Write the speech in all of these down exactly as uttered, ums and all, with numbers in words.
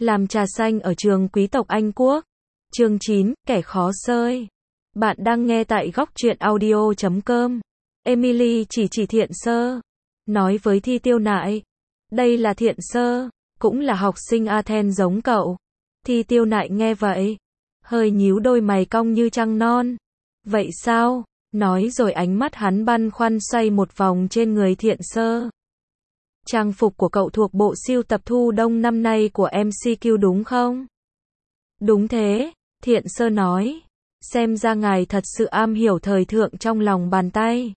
Làm trà xanh ở trường quý tộc Anh Quốc. Chương chín, kẻ khó sơi. Bạn đang nghe tại góc truyện audio chấm com. Emily chỉ chỉ Thiện Sơ. Nói với Thi Tiêu Nại. Đây là Thiện Sơ, cũng là học sinh Athens giống cậu. Thi Tiêu Nại nghe vậy, hơi nhíu đôi mày cong như trăng non. Vậy sao? Nói rồi ánh mắt hắn băn khoăn xoay một vòng trên người Thiện Sơ. Trang phục của cậu thuộc bộ sưu tập thu đông năm nay của em xê quy đúng không? Đúng thế, Thiện Sơ nói. Xem ra ngài thật sự am hiểu thời thượng trong lòng bàn tay.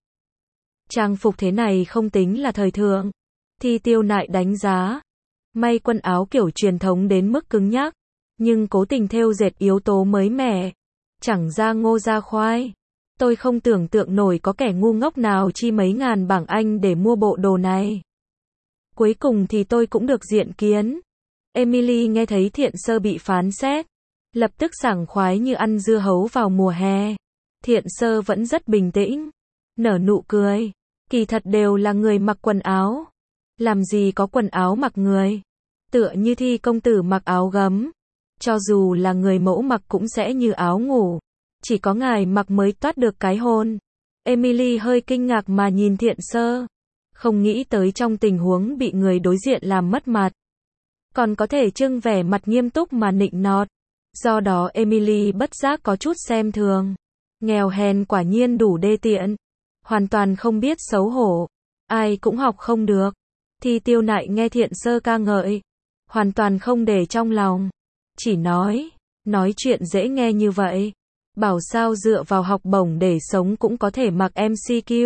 Trang phục thế này không tính là thời thượng. Thi Tiêu Nại đánh giá. May quần áo kiểu truyền thống đến mức cứng nhắc, nhưng cố tình thêu dệt yếu tố mới mẻ. Chẳng ra ngô ra khoai. Tôi không tưởng tượng nổi có kẻ ngu ngốc nào chi mấy ngàn bảng Anh để mua bộ đồ này. Cuối cùng thì tôi cũng được diện kiến. Emily nghe thấy Thiện Sơ bị phán xét, lập tức sảng khoái như ăn dưa hấu vào mùa hè. Thiện Sơ vẫn rất bình tĩnh, nở nụ cười. Kỳ thật đều là người mặc quần áo. Làm gì có quần áo mặc người. Tựa như Thi công tử mặc áo gấm. Cho dù là người mẫu mặc cũng sẽ như áo ngủ. Chỉ có ngài mặc mới toát được cái hồn. Emily hơi kinh ngạc mà nhìn Thiện Sơ. Không nghĩ tới trong tình huống bị người đối diện làm mất mặt, còn có thể trưng vẻ mặt nghiêm túc mà nịnh nọt. Do đó Emily bất giác có chút xem thường. Nghèo hèn quả nhiên đủ đê tiện. Hoàn toàn không biết xấu hổ. Ai cũng học không được. Thi Tiêu Nại nghe Thiện Sơ ca ngợi, hoàn toàn không để trong lòng. Chỉ nói, nói chuyện dễ nghe như vậy. Bảo sao dựa vào học bổng để sống cũng có thể mặc em xê quy.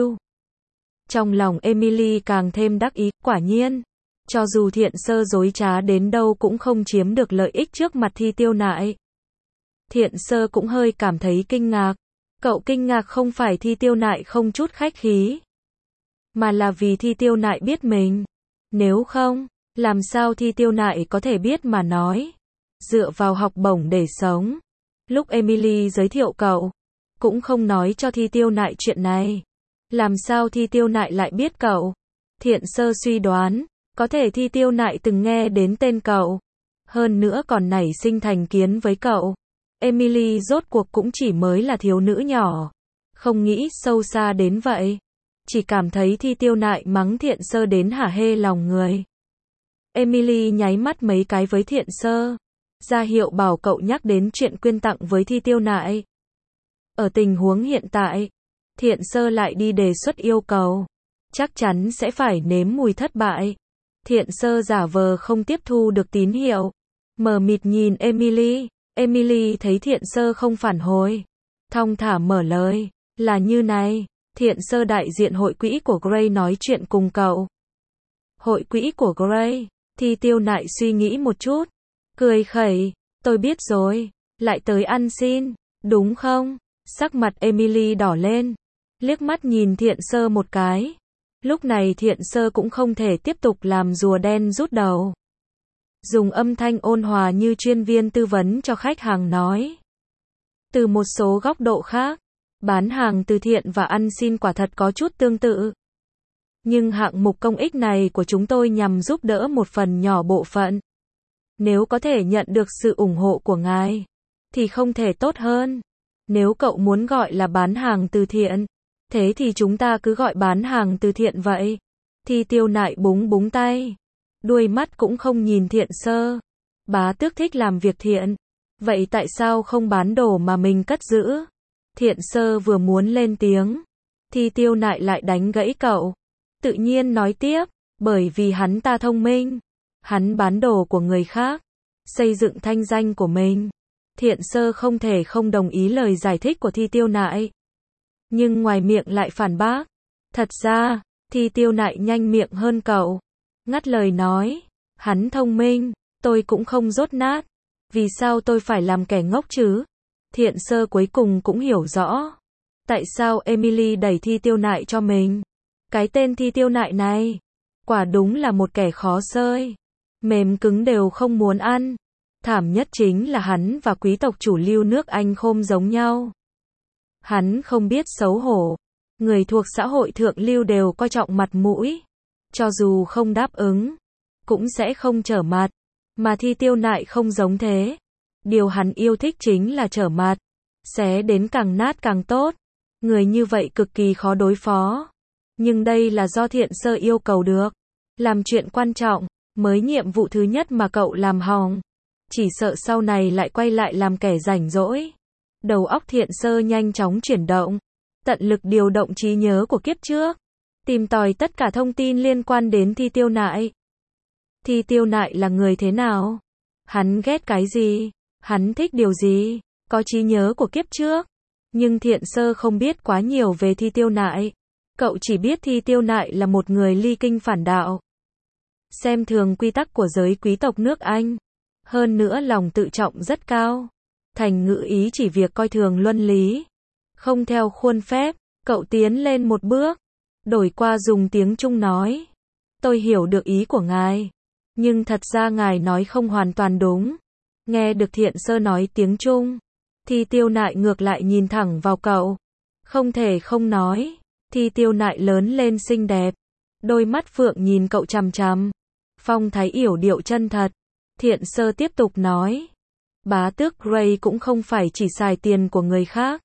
Trong lòng Emily càng thêm đắc ý, quả nhiên. Cho dù Thiện Sơ dối trá đến đâu cũng không chiếm được lợi ích trước mặt Thi Tiêu Nại. Thiện Sơ cũng hơi cảm thấy kinh ngạc. Cậu kinh ngạc không phải Thi Tiêu Nại không chút khách khí, mà là vì Thi Tiêu Nại biết mình. Nếu không, làm sao Thi Tiêu Nại có thể biết mà nói. Dựa vào học bổng để sống. Lúc Emily giới thiệu cậu, cũng không nói cho Thi Tiêu Nại chuyện này. Làm sao Thi Tiêu Nại lại biết cậu? Thiện Sơ suy đoán, có thể Thi Tiêu Nại từng nghe đến tên cậu. Hơn nữa còn nảy sinh thành kiến với cậu. Emily rốt cuộc cũng chỉ mới là thiếu nữ nhỏ. Không nghĩ sâu xa đến vậy. Chỉ cảm thấy Thi Tiêu Nại mắng Thiện Sơ đến hả hê lòng người. Emily nháy mắt mấy cái với Thiện Sơ, ra hiệu bảo cậu nhắc đến chuyện quyên tặng với Thi Tiêu Nại. Ở tình huống hiện tại, Thiện Sơ lại đi đề xuất yêu cầu, chắc chắn sẽ phải nếm mùi thất bại. Thiện Sơ giả vờ không tiếp thu được tín hiệu, mờ mịt nhìn Emily. Emily thấy Thiện Sơ không phản hồi, thong thả mở lời, là như này, Thiện Sơ đại diện hội quỹ của Gray nói chuyện cùng cậu. Hội quỹ của Gray? Thi Tiêu Nại suy nghĩ một chút, cười khẩy, tôi biết rồi, lại tới ăn xin, đúng không? Sắc mặt Emily đỏ lên, liếc mắt nhìn Thiện Sơ một cái. Lúc này Thiện Sơ cũng không thể tiếp tục làm rùa đen rút đầu. Dùng âm thanh ôn hòa như chuyên viên tư vấn cho khách hàng nói. Từ một số góc độ khác, bán hàng từ thiện và ăn xin quả thật có chút tương tự. Nhưng hạng mục công ích này của chúng tôi nhằm giúp đỡ một phần nhỏ bộ phận. Nếu có thể nhận được sự ủng hộ của ngài, thì không thể tốt hơn. Nếu cậu muốn gọi là bán hàng từ thiện, thế thì chúng ta cứ gọi bán hàng từ thiện vậy. Thi Tiêu Nại búng búng tay, đuôi mắt cũng không nhìn Thiện Sơ. Bá tước thích làm việc thiện, vậy tại sao không bán đồ mà mình cất giữ? Thiện Sơ vừa muốn lên tiếng, Thi Tiêu Nại lại đánh gãy cậu. Tự nhiên nói tiếp, bởi vì hắn ta thông minh. Hắn bán đồ của người khác, xây dựng thanh danh của mình. Thiện Sơ không thể không đồng ý lời giải thích của Thi Tiêu Nại. Nhưng ngoài miệng lại phản bác. Thật ra, Thi Tiêu Nại nhanh miệng hơn cậu. Ngắt lời nói, hắn thông minh, tôi cũng không dốt nát. Vì sao tôi phải làm kẻ ngốc chứ? Thiện Sơ cuối cùng cũng hiểu rõ. Tại sao Emily đẩy Thi Tiêu Nại cho mình? Cái tên Thi Tiêu Nại này, quả đúng là một kẻ khó sơi. Mềm cứng đều không muốn ăn. Thảm nhất chính là hắn và quý tộc chủ lưu nước Anh không giống nhau. Hắn không biết xấu hổ. Người thuộc xã hội thượng lưu đều coi trọng mặt mũi. Cho dù không đáp ứng, cũng sẽ không trở mặt. Mà Thi Tiêu Nại không giống thế. Điều hắn yêu thích chính là trở mặt. Xé đến càng nát càng tốt. Người như vậy cực kỳ khó đối phó. Nhưng đây là do Thiện Sơ yêu cầu được. Làm chuyện quan trọng, mới nhiệm vụ thứ nhất mà cậu làm hỏng. Chỉ sợ sau này lại quay lại làm kẻ rảnh rỗi. Đầu óc Thiện Sơ nhanh chóng chuyển động. Tận lực điều động trí nhớ của kiếp trước. Tìm tòi tất cả thông tin liên quan đến Thi Tiêu Nại. Thi Tiêu Nại là người thế nào? Hắn ghét cái gì? Hắn thích điều gì? Có trí nhớ của kiếp trước. Nhưng Thiện Sơ không biết quá nhiều về Thi Tiêu Nại. Cậu chỉ biết Thi Tiêu Nại là một người ly kinh phản đạo. Xem thường quy tắc của giới quý tộc nước Anh. Hơn nữa lòng tự trọng rất cao. Thành ngữ ý chỉ việc coi thường luân lý. Không theo khuôn phép, cậu tiến lên một bước. Đổi qua dùng tiếng Trung nói. Tôi hiểu được ý của ngài. Nhưng thật ra ngài nói không hoàn toàn đúng. Nghe được Thiện Sơ nói tiếng Trung. Thi Tiêu Nại ngược lại nhìn thẳng vào cậu. Không thể không nói. Thi Tiêu Nại lớn lên xinh đẹp. Đôi mắt phượng nhìn cậu chằm chằm. Phong thái yểu điệu chân thật. Thiện Sơ tiếp tục nói. Bá tước Gray cũng không phải chỉ xài tiền của người khác.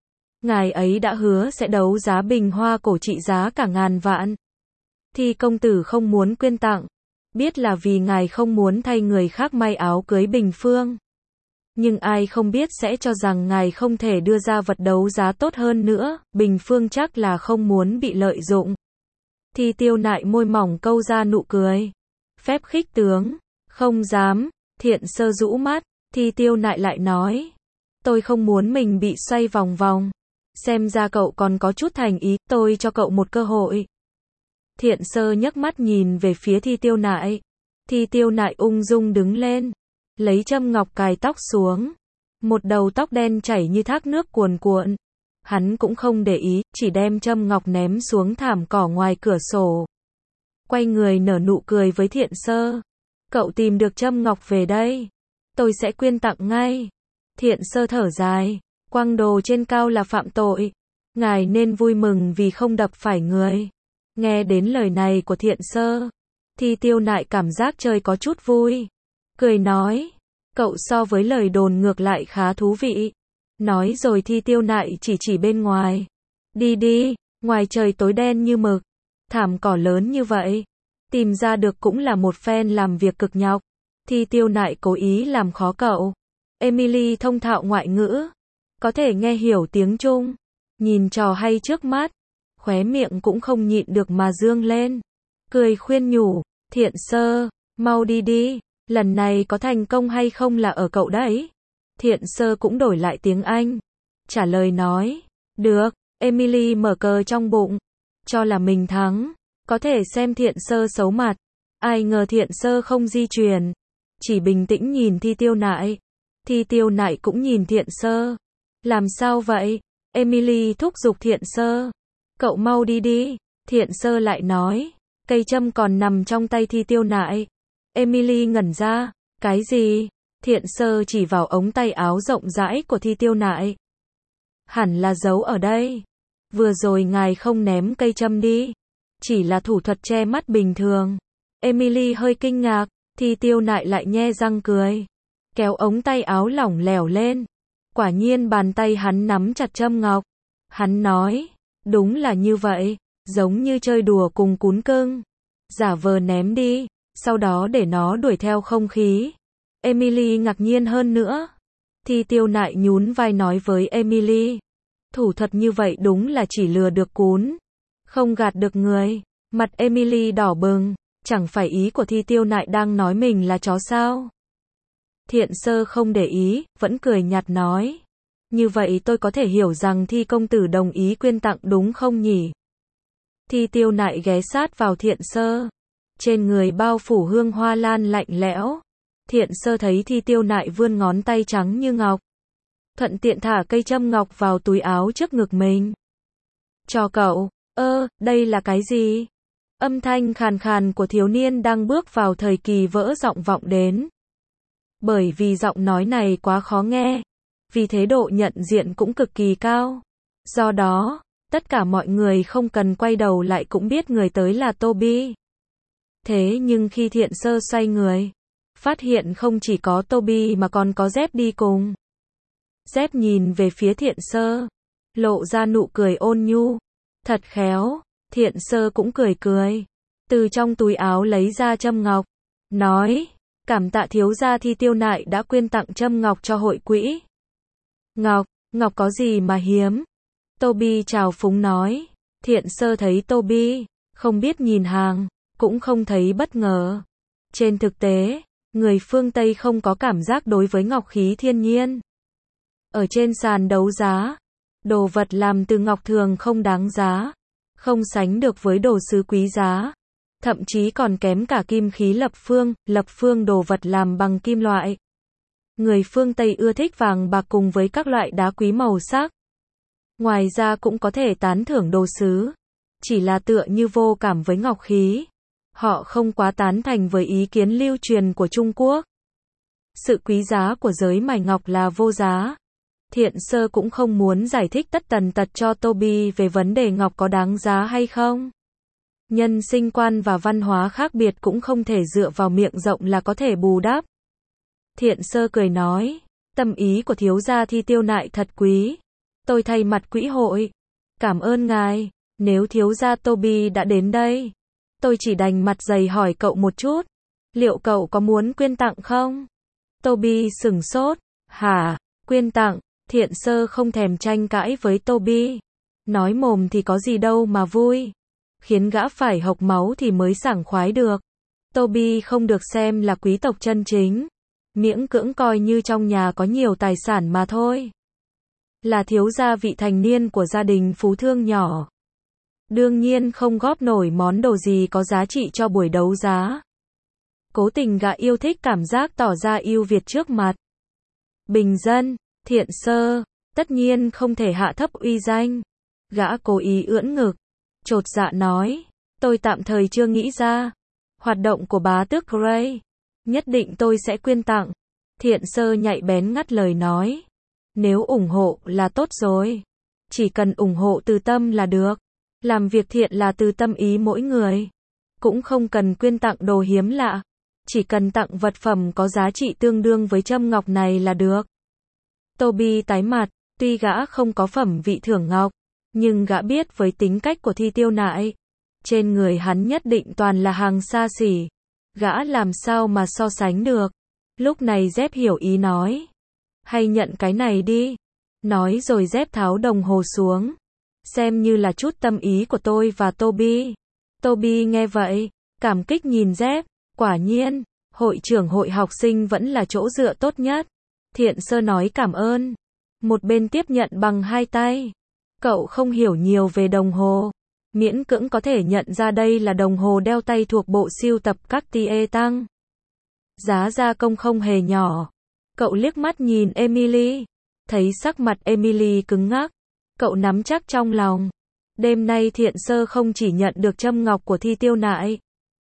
Ngài ấy đã hứa sẽ đấu giá bình hoa cổ trị giá cả ngàn vạn. Thi công tử không muốn quyên tặng. Biết là vì ngài không muốn thay người khác may áo cưới Bình Phương. Nhưng ai không biết sẽ cho rằng ngài không thể đưa ra vật đấu giá tốt hơn nữa. Bình Phương chắc là không muốn bị lợi dụng. Thi Tiêu Nại môi mỏng câu ra nụ cười. Phép khích tướng. Không dám. Thiện Sơ rũ mắt. Thi Tiêu Nại lại nói. Tôi không muốn mình bị xoay vòng vòng. Xem ra cậu còn có chút thành ý. Tôi cho cậu một cơ hội. Thiện Sơ nhấc mắt nhìn về phía Thi Tiêu Nại. Thi Tiêu Nại ung dung đứng lên. Lấy châm ngọc cài tóc xuống. Một đầu tóc đen chảy như thác nước cuồn cuộn. Hắn cũng không để ý, chỉ đem châm ngọc ném xuống thảm cỏ ngoài cửa sổ. Quay người nở nụ cười với Thiện Sơ. Cậu tìm được châm ngọc về đây. Tôi sẽ quyên tặng ngay. Thiện Sơ thở dài. Quăng đồ trên cao là phạm tội. Ngài nên vui mừng vì không đập phải người. Nghe đến lời này của Thiện Sơ. Thi Tiêu Nại cảm giác chơi có chút vui. Cười nói. Cậu so với lời đồn ngược lại khá thú vị. Nói rồi Thi Tiêu Nại chỉ chỉ bên ngoài. Đi đi, ngoài trời tối đen như mực. Thảm cỏ lớn như vậy. Tìm ra được cũng là một phen làm việc cực nhọc. Thi Tiêu Nại cố ý làm khó cậu. Emily thông thạo ngoại ngữ. Có thể nghe hiểu tiếng Trung. Nhìn trò hay trước mắt. Khóe miệng cũng không nhịn được mà dương lên. Cười khuyên nhủ. Thiện Sơ, mau đi đi. Lần này có thành công hay không là ở cậu đấy. Thiện Sơ cũng đổi lại tiếng Anh. Trả lời nói. Được. Emily mở cờ trong bụng. Cho là mình thắng. Có thể xem Thiện Sơ xấu mặt. Ai ngờ Thiện Sơ không di chuyển. Chỉ bình tĩnh nhìn Thi Tiêu Nại. Thi Tiêu Nại cũng nhìn Thiện Sơ. Làm sao vậy? Emily thúc giục Thiện Sơ. Cậu mau đi đi. Thiện Sơ lại nói. Cây châm còn nằm trong tay Thi Tiêu Nại. Emily ngẩn ra. Cái gì? Thiện Sơ chỉ vào ống tay áo rộng rãi của Thi Tiêu Nại. Hẳn là giấu ở đây. Vừa rồi ngài không ném cây châm đi. Chỉ là thủ thuật che mắt bình thường. Emily hơi kinh ngạc. Thi Tiêu Nại lại nhe răng cười. Kéo ống tay áo lỏng lẻo lên. Quả nhiên bàn tay hắn nắm chặt châm ngọc. Hắn nói. Đúng là như vậy. Giống như chơi đùa cùng cún cưng. Giả vờ ném đi. Sau đó để nó đuổi theo không khí. Emily ngạc nhiên hơn nữa. Thi Tiêu Nại nhún vai nói với Emily. Thủ thuật như vậy đúng là chỉ lừa được cún. Không gạt được người. Mặt Emily đỏ bừng. Chẳng phải ý của Thi Tiêu Nại đang nói mình là chó sao? Thiện Sơ không để ý, vẫn cười nhạt nói. Như vậy tôi có thể hiểu rằng Thi công tử đồng ý quyên tặng đúng không nhỉ? Thi Tiêu Nại ghé sát vào Thiện Sơ. Trên người bao phủ hương hoa lan lạnh lẽo. Thiện Sơ thấy Thi Tiêu Nại vươn ngón tay trắng như ngọc. Thuận tiện thả cây châm ngọc vào túi áo trước ngực mình. Cho cậu. Ơ, đây là cái gì? Âm thanh khàn khàn của thiếu niên đang bước vào thời kỳ vỡ giọng vọng đến. Bởi vì giọng nói này quá khó nghe. Vì thế độ nhận diện cũng cực kỳ cao. Do đó, tất cả mọi người không cần quay đầu lại cũng biết người tới là Toby. Thế nhưng khi Thiện Sơ xoay người, phát hiện không chỉ có Toby mà còn có Dép đi cùng. Dép nhìn về phía Thiện Sơ, lộ ra nụ cười ôn nhu. Thật khéo, Thiện Sơ cũng cười cười. Từ trong túi áo lấy ra châm ngọc, nói, cảm tạ thiếu gia Thi Tiêu Nại đã quyên tặng châm ngọc cho hội quỹ. Ngọc, ngọc có gì mà hiếm? Toby chào phúng nói. Thiện Sơ thấy Toby không biết nhìn hàng, cũng không thấy bất ngờ. Trên thực tế, người phương Tây không có cảm giác đối với ngọc khí thiên nhiên. Ở trên sàn đấu giá, đồ vật làm từ ngọc thường không đáng giá, không sánh được với đồ sứ quý giá, thậm chí còn kém cả kim khí lập phương, lập phương đồ vật làm bằng kim loại. Người phương Tây ưa thích vàng bạc cùng với các loại đá quý màu sắc. Ngoài ra cũng có thể tán thưởng đồ sứ, chỉ là tựa như vô cảm với ngọc khí. Họ không quá tán thành với ý kiến lưu truyền của Trung Quốc. Sự quý giá của giới mài ngọc là vô giá. Thiện Sơ cũng không muốn giải thích tất tần tật cho Toby về vấn đề ngọc có đáng giá hay không. Nhân sinh quan và văn hóa khác biệt cũng không thể dựa vào miệng rộng là có thể bù đắp. Thiện Sơ cười nói, tâm ý của thiếu gia Thi Tiêu Nại thật quý. Tôi thay mặt quỹ hội, cảm ơn ngài. Nếu thiếu gia Toby đã đến đây, tôi chỉ đành mặt dày hỏi cậu một chút. Liệu cậu có muốn quyên tặng không? Toby sửng sốt. Hả? Quyên tặng? Thiện Sơ không thèm tranh cãi với Toby. Nói mồm thì có gì đâu mà vui. Khiến gã phải hộc máu thì mới sảng khoái được. Toby không được xem là quý tộc chân chính. Miễn cưỡng coi như trong nhà có nhiều tài sản mà thôi. Là thiếu gia vị thành niên của gia đình phú thương nhỏ. Đương nhiên không góp nổi món đồ gì có giá trị cho buổi đấu giá. Cố tình gã yêu thích cảm giác tỏ ra ưu việt trước mặt. Bình dân, Thiện Sơ, tất nhiên không thể hạ thấp uy danh. Gã cố ý ưỡn ngực, chột dạ nói, tôi tạm thời chưa nghĩ ra. Hoạt động của bá tước Gray, nhất định tôi sẽ quyên tặng. Thiện Sơ nhạy bén ngắt lời nói, nếu ủng hộ là tốt rồi. Chỉ cần ủng hộ từ tâm là được. Làm việc thiện là từ tâm ý mỗi người. Cũng không cần quyên tặng đồ hiếm lạ. Chỉ cần tặng vật phẩm có giá trị tương đương với châm ngọc này là được. Toby tái mặt, tuy gã không có phẩm vị thưởng ngọc, nhưng gã biết với tính cách của Thi Tiêu Nại, trên người hắn nhất định toàn là hàng xa xỉ. Gã làm sao mà so sánh được. Lúc này Dép hiểu ý nói, hay nhận cái này đi. Nói rồi Dép tháo đồng hồ xuống. Xem như là chút tâm ý của tôi và Toby. Toby nghe vậy, cảm kích nhìn Dép. Quả nhiên, hội trưởng hội học sinh vẫn là chỗ dựa tốt nhất. Thiện Sơ nói cảm ơn. Một bên tiếp nhận bằng hai tay. Cậu không hiểu nhiều về đồng hồ. Miễn cưỡng có thể nhận ra đây là đồng hồ đeo tay thuộc bộ sưu tập Cartier tăng. Giá gia công không hề nhỏ. Cậu liếc mắt nhìn Emily. Thấy sắc mặt Emily cứng ngắc. Cậu nắm chắc trong lòng. Đêm nay Thiện Sơ không chỉ nhận được châm ngọc của Thi Tiêu Nại,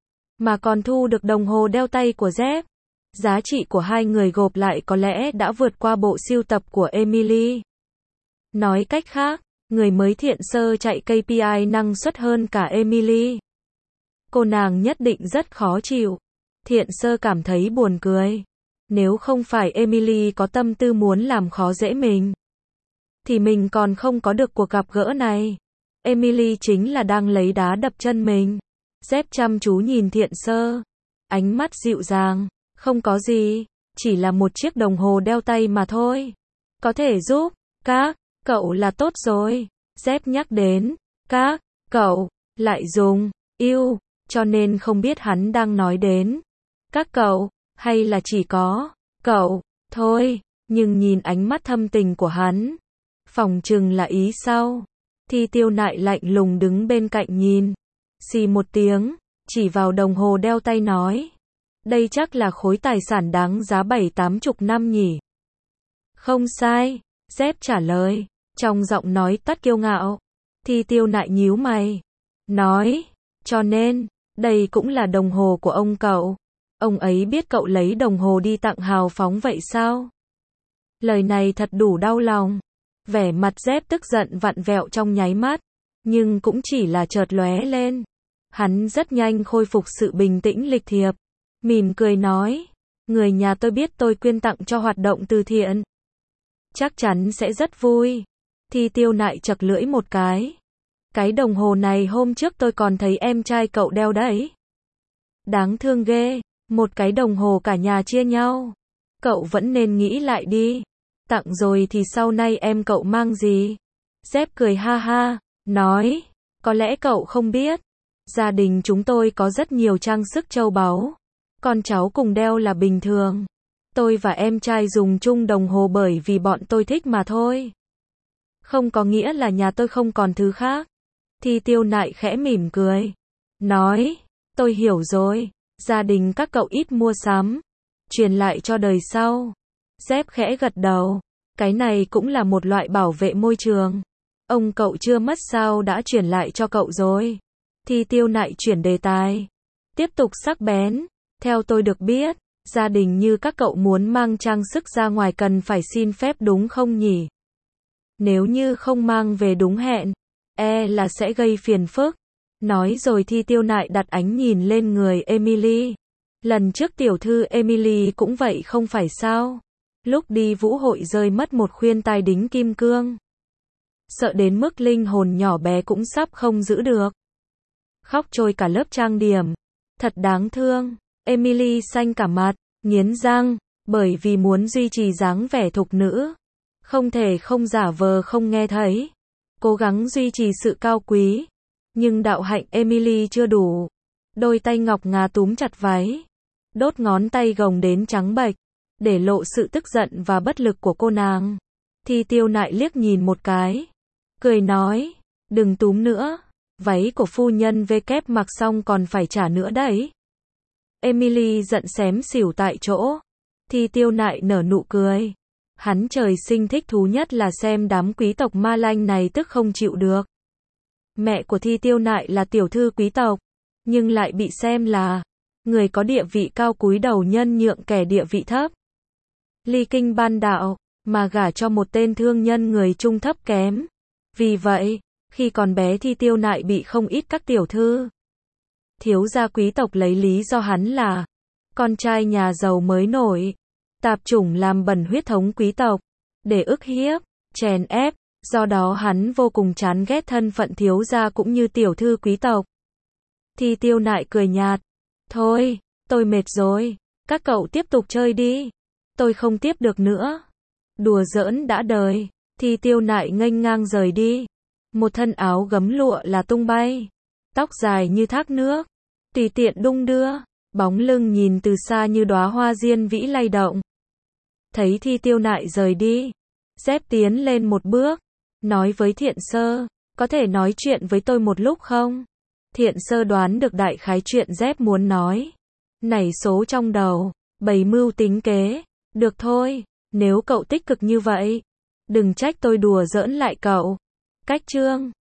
mà còn thu được đồng hồ đeo tay của Dép. Giá trị của hai người gộp lại có lẽ đã vượt qua bộ sưu tập của Emily. Nói cách khác, người mới Thiện Sơ chạy ca pê i năng suất hơn cả Emily. Cô nàng nhất định rất khó chịu. Thiện Sơ cảm thấy buồn cười. Nếu không phải Emily có tâm tư muốn làm khó dễ mình, thì mình còn không có được cuộc gặp gỡ này. Emily chính là đang lấy đá đập chân mình. Dép chăm chú nhìn Thiện Sơ. Ánh mắt dịu dàng. Không có gì. Chỉ là một chiếc đồng hồ đeo tay mà thôi. Có thể giúp các cậu là tốt rồi. Dép nhắc đến các cậu lại dùng yêu, cho nên không biết hắn đang nói đến các cậu, hay là chỉ có cậu thôi. Nhưng nhìn ánh mắt thâm tình của hắn, phỏng chừng là ý sau. Thi Tiêu Nại lạnh lùng đứng bên cạnh nhìn. Xì một tiếng, chỉ vào đồng hồ đeo tay nói. Đây chắc là khối tài sản đáng giá bảy tám chục năm nhỉ. Không sai, Dép trả lời, trong giọng nói tắt kiêu ngạo. Thi Tiêu Nại nhíu mày, nói, cho nên, đây cũng là đồng hồ của ông cậu. Ông ấy biết cậu lấy đồng hồ đi tặng hào phóng vậy sao? Lời này thật đủ đau lòng. Vẻ mặt Dép tức giận vặn vẹo trong nháy mắt, nhưng cũng chỉ là chợt lóe lên. Hắn rất nhanh khôi phục sự bình tĩnh lịch thiệp, mỉm cười nói, người nhà tôi biết tôi quyên tặng cho hoạt động từ thiện. Chắc chắn sẽ rất vui. Thi Tiêu Nại chật lưỡi một cái. Cái đồng hồ này hôm trước tôi còn thấy em trai cậu đeo đấy. Đáng thương ghê, một cái đồng hồ cả nhà chia nhau. Cậu vẫn nên nghĩ lại đi. Tặng rồi thì sau này em cậu mang gì? Dép cười ha ha, nói, có lẽ cậu không biết. Gia đình chúng tôi có rất nhiều trang sức châu báu. Con cháu cùng đeo là bình thường. Tôi và em trai dùng chung đồng hồ bởi vì bọn tôi thích mà thôi. Không có nghĩa là nhà tôi không còn thứ khác. Thi Tiêu Nại khẽ mỉm cười. Nói, tôi hiểu rồi. Gia đình các cậu ít mua sắm. Truyền lại cho đời sau. Dép khẽ gật đầu. Cái này cũng là một loại bảo vệ môi trường. Ông cậu chưa mất sao đã chuyển lại cho cậu rồi. Thi Tiêu Nại chuyển đề tài. Tiếp tục sắc bén. Theo tôi được biết, gia đình như các cậu muốn mang trang sức ra ngoài cần phải xin phép đúng không nhỉ? Nếu như không mang về đúng hẹn, e là sẽ gây phiền phức. Nói rồi Thi Tiêu Nại đặt ánh nhìn lên người Emily. Lần trước tiểu thư Emily cũng vậy không phải sao? Lúc đi vũ hội rơi mất một khuyên tai đính kim cương. Sợ đến mức linh hồn nhỏ bé cũng sắp không giữ được. Khóc trôi cả lớp trang điểm. Thật đáng thương. Emily xanh cả mặt, nghiến răng, bởi vì muốn duy trì dáng vẻ thục nữ. Không thể không giả vờ không nghe thấy. Cố gắng duy trì sự cao quý. Nhưng đạo hạnh Emily chưa đủ. Đôi tay ngọc ngà túm chặt váy. Đốt ngón tay gồng đến trắng bệch. Để lộ sự tức giận và bất lực của cô nàng. Thi Tiêu Nại liếc nhìn một cái. Cười nói, đừng túm nữa. Váy của phu nhân V kép mặc xong còn phải trả nữa đấy. Emily giận xém xỉu tại chỗ. Thi Tiêu Nại nở nụ cười. Hắn trời sinh thích thú nhất là xem đám quý tộc ma lanh này tức không chịu được. Mẹ của Thi Tiêu Nại là tiểu thư quý tộc, nhưng lại bị xem là người có địa vị cao cúi đầu nhân nhượng kẻ địa vị thấp. Ly kinh ban đạo, mà gả cho một tên thương nhân người trung thấp kém. Vì vậy, khi còn bé Thi Tiêu Nại bị không ít các tiểu thư thiếu gia quý tộc lấy lý do hắn là con trai nhà giàu mới nổi, tạp chủng làm bẩn huyết thống quý tộc, để ức hiếp, chèn ép, do đó hắn vô cùng chán ghét thân phận thiếu gia cũng như tiểu thư quý tộc. Thi Tiêu Nại cười nhạt, thôi, tôi mệt rồi, các cậu tiếp tục chơi đi, tôi không tiếp được nữa. Đùa giỡn đã đời, Thi Tiêu Nại nghênh ngang rời đi. Một thân áo gấm lụa là tung bay, tóc dài như thác nước, tùy tiện đung đưa, bóng lưng nhìn từ xa như đóa hoa diên vĩ lay động. Thấy Thi Tiêu Nại rời đi, Dép tiến lên một bước, nói với Thiện Sơ, có thể nói chuyện với tôi một lúc không? Thiện Sơ đoán được đại khái chuyện Dép muốn nói. Nảy số trong đầu, bày mưu tính kế, được thôi, nếu cậu tích cực như vậy, đừng trách tôi đùa giỡn lại cậu. Cách chương